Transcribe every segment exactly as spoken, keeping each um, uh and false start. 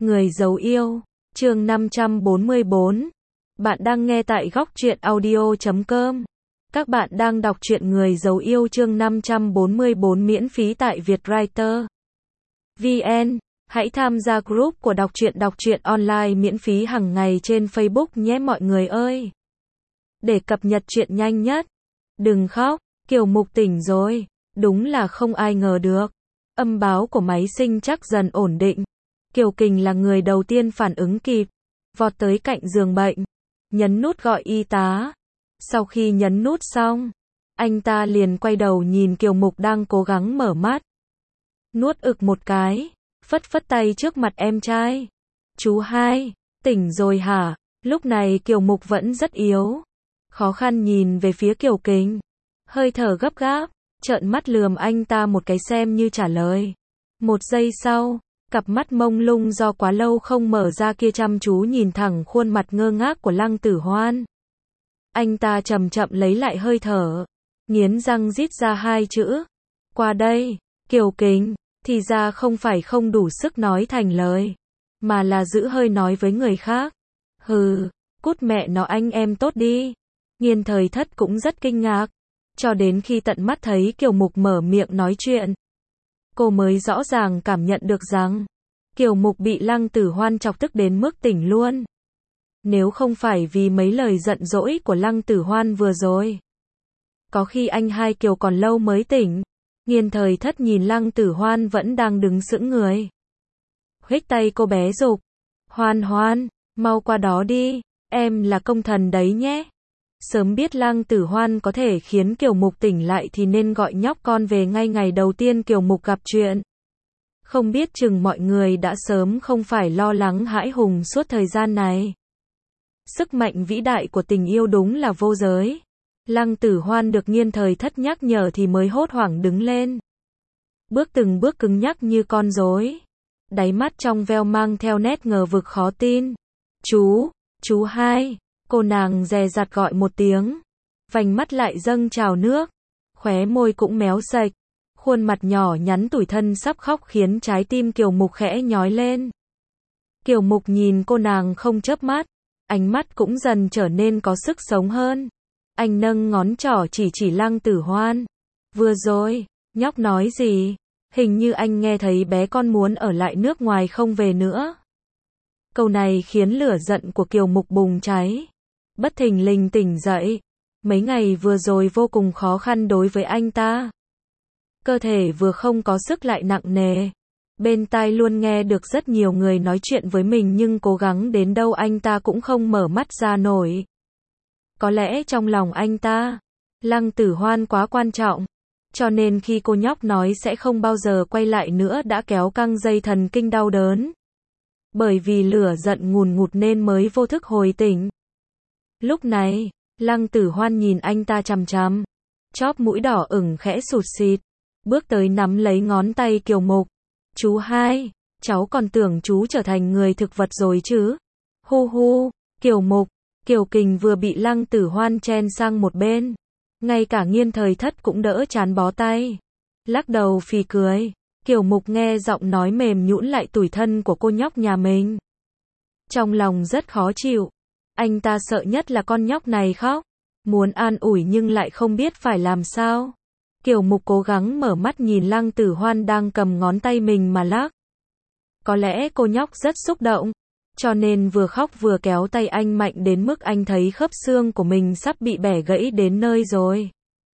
Người giấu yêu, chương năm trăm bốn mươi bốn. Bạn đang nghe tại góc truyện audio chấm com. Các bạn đang đọc truyện Người giấu yêu chương năm trăm bốn mươi bốn miễn phí tại Vietwriter vê en. Hãy tham gia group của đọc truyện đọc truyện online miễn phí hàng ngày trên Facebook nhé mọi người ơi. Để cập nhật truyện nhanh nhất. Đừng khóc, Kiều Mục tỉnh rồi. Đúng là không ai ngờ được. Âm báo của máy sinh chắc dần ổn định. Kiều Kình là người đầu tiên phản ứng kịp, vọt tới cạnh giường bệnh, nhấn nút gọi y tá. Sau khi nhấn nút xong, anh ta liền quay đầu nhìn Kiều Mục đang cố gắng mở mắt. Nuốt ực một cái, phất phất tay trước mặt em trai. Chú hai, tỉnh rồi hả? Lúc này Kiều Mục vẫn rất yếu, khó khăn nhìn về phía Kiều Kình, hơi thở gấp gáp, trợn mắt lườm anh ta một cái xem như trả lời. Một giây sau, cặp mắt mông lung do quá lâu không mở ra kia chăm chú nhìn thẳng khuôn mặt ngơ ngác của Lăng Tử Hoan. Anh ta chậm chậm lấy lại hơi thở, nghiến răng rít ra hai chữ. Qua đây, Kiều Kình, thì ra không phải không đủ sức nói thành lời, mà là giữ hơi nói với người khác. Hừ, cút mẹ nó anh em tốt đi. Nghiên Thời Thất cũng rất kinh ngạc, cho đến khi tận mắt thấy Kiều Mục mở miệng nói chuyện, cô mới rõ ràng cảm nhận được rằng Kiều Mục bị Lăng Tử Hoan chọc tức đến mức tỉnh luôn. Nếu không phải vì mấy lời giận dỗi của Lăng Tử Hoan vừa rồi, có khi anh hai Kiều còn lâu mới tỉnh. Nghiên Thời Thất nhìn Lăng Tử Hoan vẫn đang đứng sững người, huých tay cô bé giục. Hoan Hoan, mau qua đó đi, em là công thần đấy nhé. Sớm biết Lăng Tử Hoan có thể khiến Kiều Mục tỉnh lại thì nên gọi nhóc con về ngay ngày đầu tiên Kiều Mục gặp chuyện. Không biết chừng mọi người đã sớm không phải lo lắng hãi hùng suốt thời gian này. Sức mạnh vĩ đại của tình yêu đúng là vô giới. Lăng Tử Hoan được Nghiên Thời Thất nhắc nhở thì mới hốt hoảng đứng lên. Bước từng bước cứng nhắc như con rối. Đáy mắt trong veo mang theo nét ngờ vực khó tin. Chú, chú hai. Cô nàng dè dặt gọi một tiếng, vành mắt lại dâng trào nước, khóe môi cũng méo sạch, khuôn mặt nhỏ nhắn tủi thân sắp khóc khiến trái tim Kiều Mục khẽ nhói lên. Kiều Mục nhìn cô nàng không chớp mắt, ánh mắt cũng dần trở nên có sức sống hơn. Anh nâng ngón trỏ chỉ chỉ Lăng Tử Hoan. Vừa rồi, nhóc nói gì? Hình như anh nghe thấy bé con muốn ở lại nước ngoài không về nữa. Câu này khiến lửa giận của Kiều Mục bùng cháy. Bất thình lình tỉnh dậy. Mấy ngày vừa rồi vô cùng khó khăn đối với anh ta. Cơ thể vừa không có sức lại nặng nề. Bên tai luôn nghe được rất nhiều người nói chuyện với mình nhưng cố gắng đến đâu anh ta cũng không mở mắt ra nổi. Có lẽ trong lòng anh ta, Lăng Tử Hoan quá quan trọng. Cho nên khi cô nhóc nói sẽ không bao giờ quay lại nữa đã kéo căng dây thần kinh đau đớn. Bởi vì lửa giận ngùn ngụt nên mới vô thức hồi tỉnh. Lúc này, Lăng Tử Hoan nhìn anh ta chằm chằm, chóp mũi đỏ ửng khẽ sụt sịt, bước tới nắm lấy ngón tay Kiều Mục. Chú hai, cháu còn tưởng chú trở thành người thực vật rồi chứ. Hu hu, Kiều Mục, Kiều Kình vừa bị Lăng Tử Hoan chen sang một bên. Ngay cả Nghiên Thời Thất cũng đỡ chán bó tay. Lắc đầu phì cười, Kiều Mục nghe giọng nói mềm nhũn lại tủi thân của cô nhóc nhà mình. Trong lòng rất khó chịu. Anh ta sợ nhất là con nhóc này khóc, muốn an ủi nhưng lại không biết phải làm sao. Kiều Mục cố gắng mở mắt nhìn Lăng Tử Hoan đang cầm ngón tay mình mà lắc. Có lẽ cô nhóc rất xúc động, cho nên vừa khóc vừa kéo tay anh mạnh đến mức anh thấy khớp xương của mình sắp bị bẻ gãy đến nơi rồi.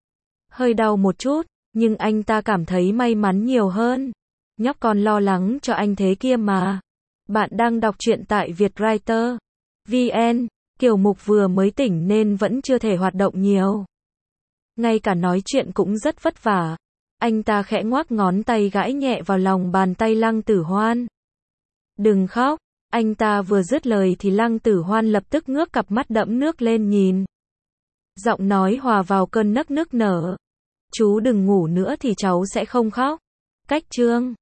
Hơi đau một chút, nhưng anh ta cảm thấy may mắn nhiều hơn. Nhóc còn lo lắng cho anh thế kia mà. Bạn đang đọc truyện tại Vietwriter vê en. Kiều Mục vừa mới tỉnh nên vẫn chưa thể hoạt động nhiều. Ngay cả nói chuyện cũng rất vất vả. Anh ta khẽ ngoắc ngón tay gãi nhẹ vào lòng bàn tay Lăng Tử Hoan. Đừng khóc. Anh ta vừa dứt lời thì Lăng Tử Hoan lập tức ngước cặp mắt đẫm nước lên nhìn. Giọng nói hòa vào cơn nấc nức nở. Chú đừng ngủ nữa thì cháu sẽ không khóc. Cách chương